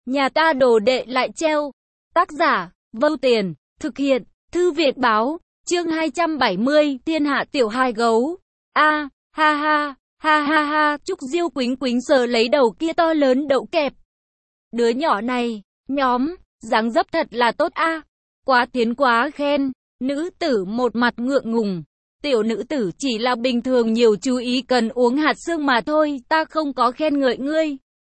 Nhà ta đồ đệ lại treo. Tác giả, Vâu Tiền, thực hiện, Thư viện báo, chương 270, thiên hạ tiểu hài gấu. Ha ha, ha, Trúc Diêu quính quính sờ lấy đầu kia to lớn đậu kẹp. Đứa nhỏ này, dáng dấp thật là tốt a. Quá tiến quá khen. Nữ tử một mặt ngượng ngùng. Tiểu nữ tử chỉ là bình thường nhiều chú ý cần uống hạt xương mà thôi, ta không có khen ngợi ngươi.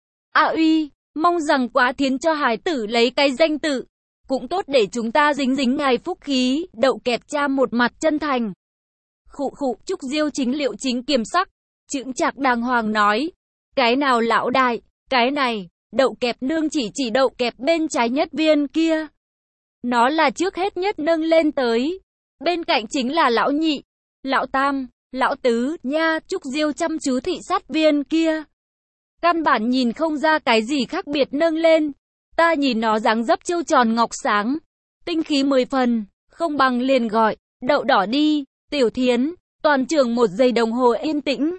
Uy, mong rằng Quá Thiến cho hài tử lấy cái danh tự. Cũng tốt để chúng ta dính dính ngài phúc khí, đậu kẹp cha một mặt chân thành. Khụ, Trúc Diêu chính liệu chính kiềm sắc, chững chạc đàng hoàng nói. Cái nào lão đại, cái này, đậu kẹp nương chỉ đậu kẹp bên trái nhất viên kia. Nó là trước hết nhất nâng lên tới. Bên cạnh chính là lão nhị, lão tam, lão tứ, nha. Trúc Diêu chăm chú thị sát viên kia. Căn bản nhìn không ra cái gì khác biệt nâng lên. Ta nhìn nó dáng dấp trâu tròn ngọc sáng, tinh khí 10 phần, không bằng liền gọi, đậu đỏ đi. Tiểu Thiến, toàn trường một giây đồng hồ yên tĩnh.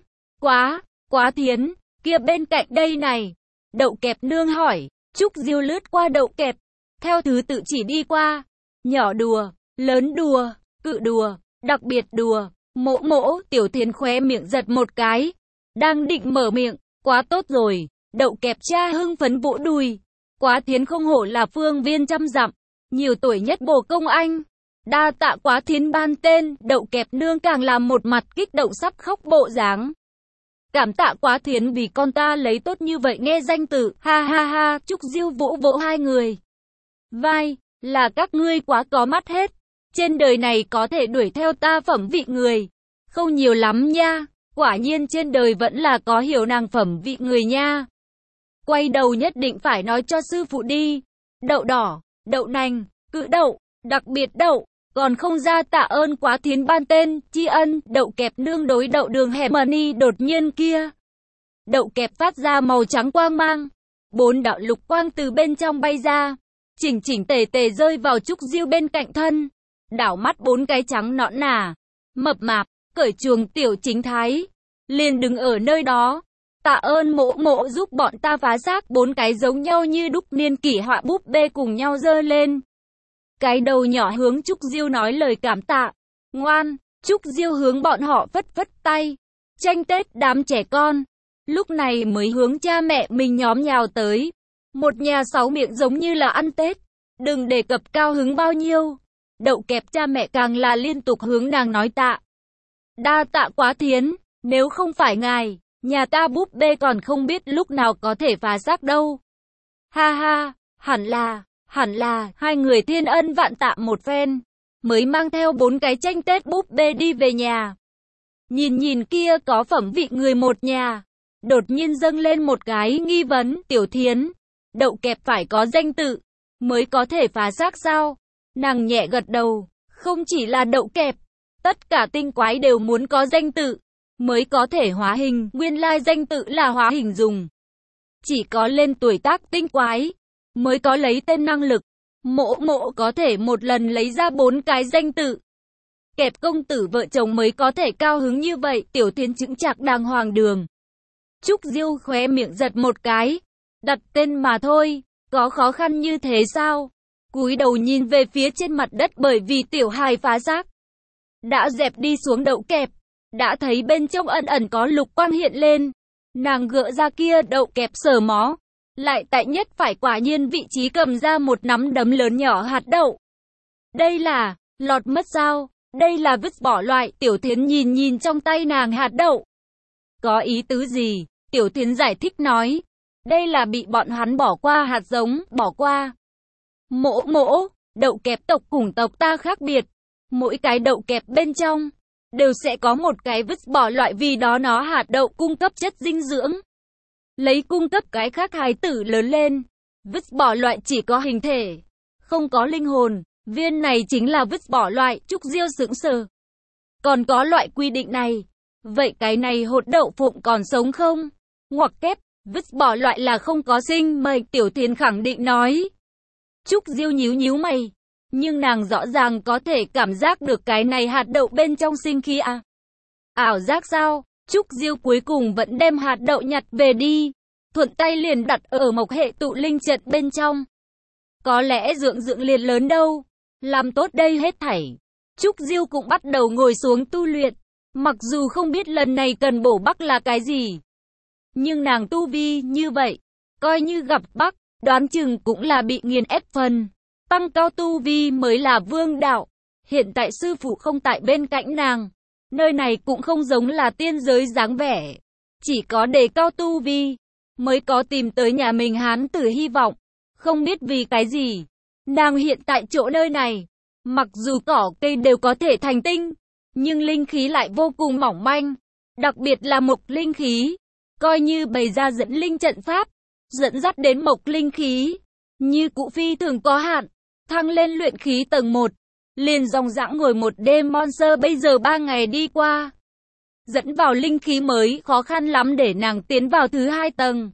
Quá Thiến, kia bên cạnh đây này. Đậu kẹp nương hỏi. Trúc Diêu lướt qua đậu kẹp, theo thứ tự chỉ đi qua. Nhỏ đùa, lớn đùa, cự đùa, đặc biệt đùa. Mỗ, Tiểu Thiến khóe miệng giật một cái, đang định mở miệng. Quá tốt rồi. Đậu kẹp cha hưng phấn vỗ đùi. Quá Thiến không hổ là phương viên trăm dặm, nhiều tuổi nhất bồ công anh. Đa tạ Quá Thiến ban tên. Đậu kẹp nương càng làm một mặt kích động sắp khóc bộ dáng. Cảm tạ Quá Thiến vì con ta lấy tốt như vậy nghe danh tự. Ha, Trúc Diêu vỗ hai người vai, là các ngươi quá có mắt hết. Trên đời này có thể đuổi theo ta phẩm vị người không nhiều lắm nha. Quả nhiên trên đời vẫn là có hiểu nàng phẩm vị người nha. Quay đầu nhất định phải nói cho sư phụ đi. Đậu đỏ, đậu nành, cự đậu, đặc biệt đậu, còn không ra tạ ơn Quá Thiến ban tên, tri ân. Đậu kẹp nương đối đậu đường Hermione đột nhiên kia. Đậu kẹp phát ra màu trắng quang mang. 4 đạo lục quang từ bên trong bay ra, chỉnh tề rơi vào Trúc Diêu bên cạnh thân. Đảo mắt 4 cái trắng nõn nà, mập mạp, cởi chuồng tiểu chính thái, liền đứng ở nơi đó. Tạ ơn mỗ giúp bọn ta phá xác. 4 cái giống nhau như đúc niên kỷ họa búp bê cùng nhau giơ lên. Cái đầu nhỏ hướng Trúc Diêu nói lời cảm tạ. Ngoan. Trúc Diêu hướng bọn họ phất tay. Tranh Tết đám trẻ con. Lúc này mới hướng cha mẹ mình nhóm nhào tới. Một nhà 6 miệng giống như là ăn Tết. Đừng đề cập cao hứng bao nhiêu. Đậu kẹp cha mẹ càng là liên tục hướng nàng nói tạ. Đa tạ Quá Thiến, nếu không phải ngài, nhà ta búp bê còn không biết lúc nào có thể phá xác đâu. Ha, hẳn là, hai người thiên ân vạn tạ một phen, mới mang theo 4 cái tranh Tết búp bê đi về nhà. Nhìn kia có phẩm vị người một nhà, đột nhiên dâng lên một cái nghi vấn. Tiểu Thiến, đậu kẹp phải có danh tự, mới có thể phá xác sao? Nàng nhẹ gật đầu, không chỉ là đậu kẹp, tất cả tinh quái đều muốn có danh tự, mới có thể hóa hình. Nguyên lai danh tự là hóa hình dùng. Chỉ có lên tuổi tác tinh quái, mới có lấy tên năng lực. Mộ có thể một lần lấy ra 4 cái danh tự. Kẹp công tử vợ chồng mới có thể cao hứng như vậy. Tiểu Thiến chững chạc đàng hoàng đường. Trúc Diêu khóe miệng giật một cái. Đặt tên mà thôi, có khó khăn như thế sao? Cúi đầu nhìn về phía trên mặt đất bởi vì tiểu hài phá xác đã dẹp đi xuống đậu kẹp. Đã thấy bên trong ẩn có lục quang hiện lên. Nàng gỡ ra kia đậu kẹp sờ mó. Lại tại nhất phải quả nhiên vị trí cầm ra một nắm đấm lớn nhỏ hạt đậu. Đây là, lọt mất sao? Đây là vứt bỏ loại. Tiểu Thiến nhìn trong tay nàng hạt đậu. Có ý tứ gì? Tiểu Thiến giải thích nói. Đây là bị bọn hắn bỏ qua hạt giống, bỏ qua. Mỗ, đậu kẹp tộc cùng tộc ta khác biệt. Mỗi cái đậu kẹp bên trong đều sẽ có một cái vứt bỏ loại, vì đó nó hạt đậu cung cấp chất dinh dưỡng, lấy cung cấp cái khác hài tử lớn lên. Vứt bỏ loại chỉ có hình thể, không có linh hồn. Viên này chính là vứt bỏ loại. Trúc Diêu sững sờ. Còn có loại quy định này. Vậy cái này hột đậu phụng còn sống không? Ngoặc kép, vứt bỏ loại là không có sinh mệnh. Tiểu Thiến khẳng định nói. Trúc Diêu nhíu mày. Nhưng nàng rõ ràng có thể cảm giác được cái này hạt đậu bên trong sinh khí à? Ảo giác sao? Trúc Diêu cuối cùng vẫn đem hạt đậu nhặt về đi. thuận tay liền đặt ở mộc hệ tụ linh trận bên trong. Có lẽ dưỡng liền lớn đâu. Làm tốt đây hết thảy. Trúc Diêu cũng bắt đầu ngồi xuống tu luyện. Mặc dù không biết lần này cần bổ Bắc là cái gì. Nhưng nàng tu vi như vậy, coi như gặp Bắc, đoán chừng cũng là bị nghiền ép phần. Tăng cao tu vi mới là vương đạo. Hiện tại sư phụ không tại bên cạnh nàng. Nơi này cũng không giống là tiên giới dáng vẻ. Chỉ có đề cao tu vi, mới có tìm tới nhà mình hán tử hy vọng. Không biết vì cái gì, nàng hiện tại chỗ nơi này, mặc dù cỏ cây đều có thể thành tinh, nhưng linh khí lại vô cùng mỏng manh. Đặc biệt là mộc linh khí, coi như bày ra dẫn linh trận pháp, dẫn dắt đến mộc linh khí, như cụ phi thường có hạn, thăng lên luyện khí tầng 1. Liền dòng dãng ngồi một đêm monster bây giờ 3 ngày đi qua. Dẫn vào linh khí mới khó khăn lắm để nàng tiến vào thứ 2 tầng.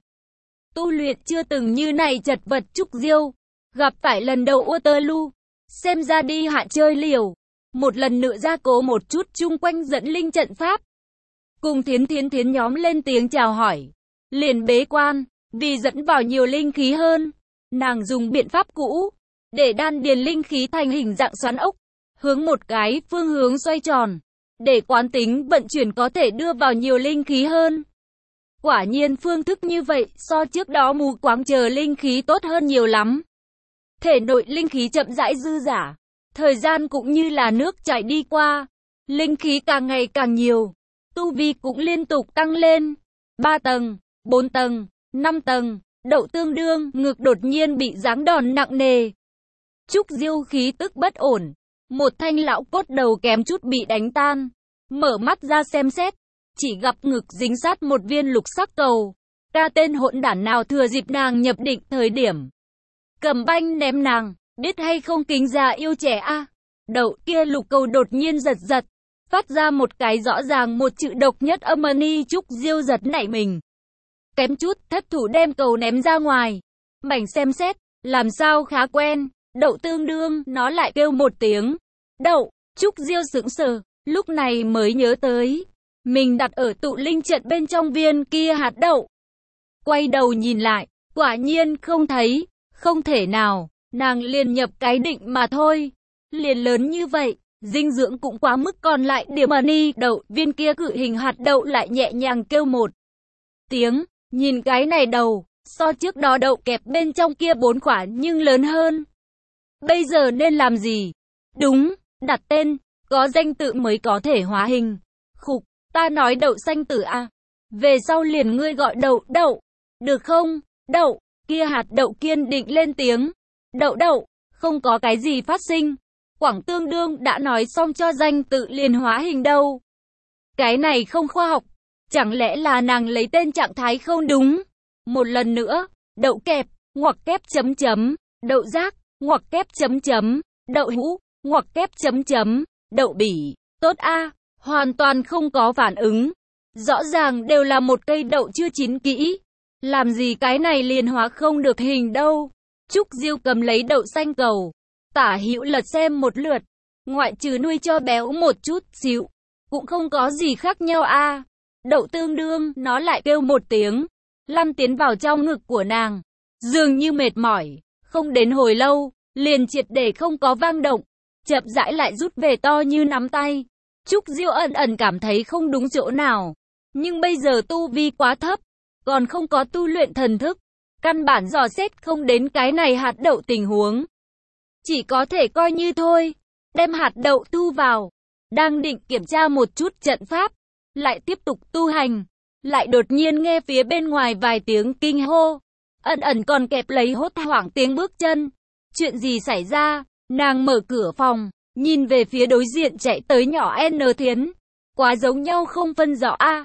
Tu luyện chưa từng như này chật vật. Trúc Diêu gặp phải lần đầu Waterloo, xem ra đi hạ chơi liều. Một lần nữa gia cố một chút chung quanh dẫn linh trận pháp. Cùng thiến nhóm lên tiếng chào hỏi. Liền bế quan, vì dẫn vào nhiều linh khí hơn. Nàng dùng biện pháp cũ, để đan điền linh khí thành hình dạng xoắn ốc, hướng một cái phương hướng xoay tròn, để quán tính vận chuyển có thể đưa vào nhiều linh khí hơn. Quả nhiên phương thức như vậy so trước đó mù quáng chờ linh khí tốt hơn nhiều lắm. Thể nội linh khí chậm rãi dư dả, thời gian cũng như là nước chảy đi qua, linh khí càng ngày càng nhiều, tu vi cũng liên tục tăng lên. 3 tầng, 4 tầng, 5 tầng, đậu tương đương, ngực đột nhiên bị giáng đòn nặng nề. Trúc Diêu khí tức bất ổn, một thanh lão cốt đầu kém chút bị đánh tan, mở mắt ra xem xét, chỉ gặp ngực dính sát một viên lục sắc cầu. Ca tên hỗn đản nào thừa dịp nàng nhập định thời điểm cầm banh ném nàng, biết hay không kính già yêu trẻ a. Đậu kia lục cầu đột nhiên giật, phát ra một cái rõ ràng một chữ độc nhất âm ni. Trúc Diêu giật nảy mình, kém chút thất thủ đem cầu ném ra ngoài. Mảnh xem xét, làm sao khá quen. Đậu tương đương, nó lại kêu một tiếng. Đậu, Trúc Diêu sững sờ, lúc này mới nhớ tới. Mình đặt ở tụ linh trận bên trong viên kia hạt đậu. Quay đầu nhìn lại, quả nhiên không thấy, không thể nào, nàng liền nhập cái định mà thôi. Liền lớn như vậy, dinh dưỡng cũng quá mức còn lại điểm ni. Đậu, viên kia cự hình hạt đậu lại nhẹ nhàng kêu một tiếng, nhìn cái này đầu, so trước đó đậu kẹp bên trong kia 4 quả nhưng lớn hơn. Bây giờ nên làm gì? Đúng, đặt tên, có danh tự mới có thể hóa hình. Khục, ta nói đậu xanh tử à? Về sau liền ngươi gọi đậu, được không? Đậu, kia hạt đậu kiên định lên tiếng. Đậu, không có cái gì phát sinh. Quảng Tương Đương đã nói xong cho danh tự liền hóa hình đâu. Cái này không khoa học, chẳng lẽ là nàng lấy tên trạng thái không đúng? Một lần nữa, đậu kẹp, ngoặc kép chấm chấm, đậu rác, ngoặc kép chấm chấm, đậu hũ, ngoặc kép chấm chấm, đậu bỉ, tốt a, hoàn toàn không có phản ứng. Rõ ràng đều là một cây đậu chưa chín kỹ. Làm gì cái này liền hóa không được hình đâu. Trúc Diêu cầm lấy đậu xanh cầu, tả hữu lật xem một lượt, ngoại trừ nuôi cho béo một chút xíu, cũng không có gì khác nhau a. Đậu tương đương, nó lại kêu một tiếng, lăn tiến vào trong ngực của nàng, dường như mệt mỏi, không đến hồi lâu, liền triệt để không có vang động, chậm rãi lại rút về to như nắm tay. Trúc Diêu ẩn cảm thấy không đúng chỗ nào, nhưng bây giờ tu vi quá thấp, còn không có tu luyện thần thức, căn bản dò xét không đến cái này hạt đậu tình huống. Chỉ có thể coi như thôi, đem hạt đậu tu vào, đang định kiểm tra một chút trận pháp, lại tiếp tục tu hành, lại đột nhiên nghe phía bên ngoài vài tiếng kinh hô, ẩn còn kẹp lấy hốt hoảng tiếng bước chân. Chuyện gì xảy ra? Nàng mở cửa phòng, nhìn về phía đối diện chạy tới nhỏ N Thiến, quá giống nhau không phân rõ a.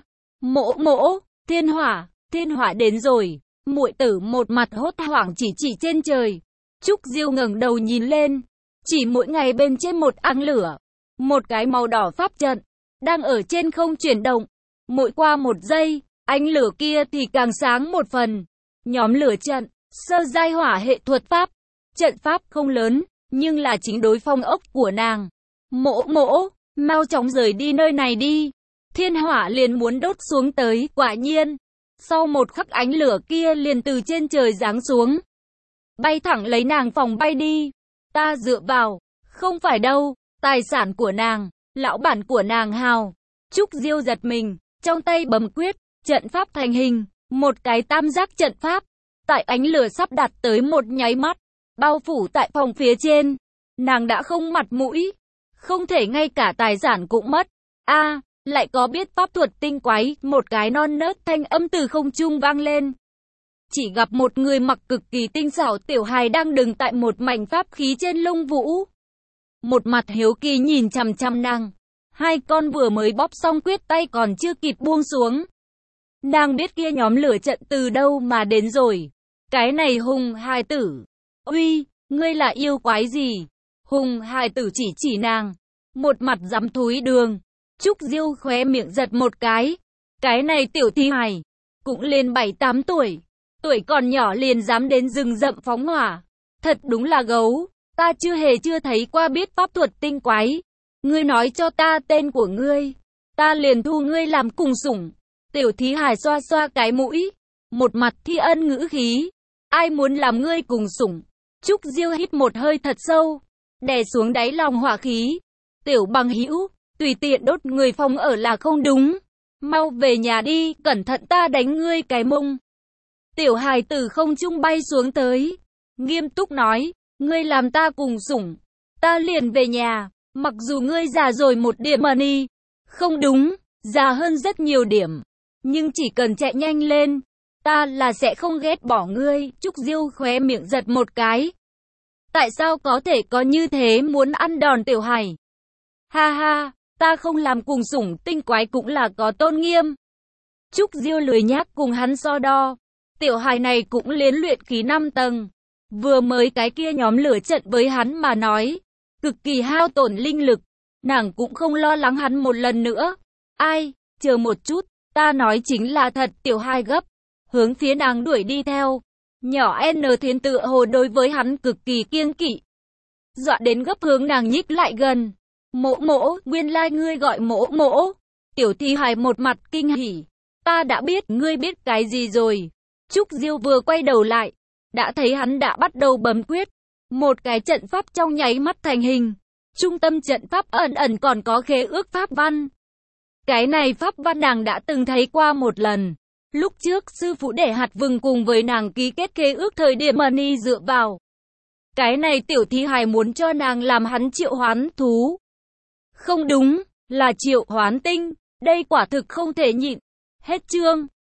Mỗ, thiên hỏa đến rồi. Muội tử một mặt hốt hoảng chỉ trên trời. Trúc Diêu ngẩng đầu nhìn lên, chỉ mỗi ngày bên trên một áng lửa, một cái màu đỏ pháp trận đang ở trên không chuyển động. Mỗi qua một giây, ánh lửa kia thì càng sáng một phần. Nhóm lửa trận, sơ giai hỏa hệ thuật pháp. Trận pháp không lớn, nhưng là chính đối phong ốc của nàng. Mỗ, mau chóng rời đi nơi này đi. Thiên hỏa liền muốn đốt xuống tới, quả nhiên. Sau một khắc ánh lửa kia liền từ trên trời giáng xuống, bay thẳng lấy nàng phòng bay đi. Ta dựa vào, không phải đâu, tài sản của nàng, lão bản của nàng Hào. Trúc Diêu giật mình, trong tay bấm quyết, trận pháp thành hình, một cái tam giác trận pháp. Tại ánh lửa sắp đạt tới một nháy mắt, bao phủ tại phòng phía trên. Nàng đã không mặt mũi, không thể ngay cả tài sản cũng mất. Lại có biết pháp thuật tinh quái, một cái non nớt thanh âm từ không trung vang lên. Chỉ gặp một người mặc cực kỳ tinh xảo tiểu hài đang đứng tại một mảnh pháp khí trên lông vũ. Một mặt hiếu kỳ nhìn chằm chằm nàng. Hai con vừa mới bóp xong quyết tay còn chưa kịp buông xuống. Nàng biết kia nhóm lửa trận từ đâu mà đến rồi. Cái này Hùng hài tử. Uy, ngươi là yêu quái gì? Hùng hài tử chỉ nàng. Một mặt dám thúi đường. Trúc Diêu khóe miệng giật một cái. Cái này tiểu thi hài, cũng lên 7-8 tuổi. Tuổi còn nhỏ liền dám đến rừng rậm phóng hỏa. Thật đúng là gấu. Ta chưa thấy qua biết pháp thuật tinh quái. Ngươi nói cho ta tên của ngươi, ta liền thu ngươi làm cùng sủng. Tiểu thí hài xoa xoa cái mũi, một mặt thi ân ngữ khí. Ai muốn làm ngươi cùng sủng? Trúc Diêu hít một hơi thật sâu, đè xuống đáy lòng hỏa khí. Tiểu bằng hữu, tùy tiện đốt người phòng ở là không đúng. Mau về nhà đi, cẩn thận ta đánh ngươi cái mông. Tiểu hài từ không trung bay xuống tới, nghiêm túc nói, ngươi làm ta cùng sủng, ta liền về nhà. Mặc dù ngươi già rồi một điểm mà đi. Không đúng, già hơn rất nhiều điểm. Nhưng chỉ cần chạy nhanh lên, ta là sẽ không ghét bỏ ngươi. Trúc Diêu khóe miệng giật một cái. Tại sao có thể có như thế muốn ăn đòn tiểu hài? Ha ha, ta không làm cùng sủng tinh quái cũng là có tôn nghiêm. Trúc Diêu lười nhác cùng hắn so đo. Tiểu hài này cũng liên luyện khí 5 tầng. Vừa mới cái kia nhóm lửa trận với hắn mà nói, cực kỳ hao tổn linh lực, nàng cũng không lo lắng hắn một lần nữa. Chờ một chút, ta nói chính là thật. Tiểu hài gấp, hướng phía nàng đuổi đi theo. Nhỏ N Thiên tựa hồ đối với hắn cực kỳ kiêng kỵ, dọa đến gấp hướng nàng nhích lại gần. Mỗ mỗ, nguyên lai ngươi gọi mỗ mỗ. Tiểu thi hài một mặt kinh hỉ. Ta đã biết, ngươi biết cái gì rồi. Trúc Diêu vừa quay đầu lại, đã thấy hắn đã bắt đầu bấm quyết. Một cái trận pháp trong nháy mắt thành hình. Trung tâm trận pháp ẩn còn có khế ước pháp văn. Cái này pháp văn nàng đã từng thấy qua một lần. Lúc trước sư phụ để hạt vừng cùng với nàng ký kết khế ước thời điểm Mani dựa vào. Cái này tiểu thi hài muốn cho nàng làm hắn triệu hoán thú. Không đúng, là triệu hoán tinh. Đây quả thực không thể nhịn. Hết chương.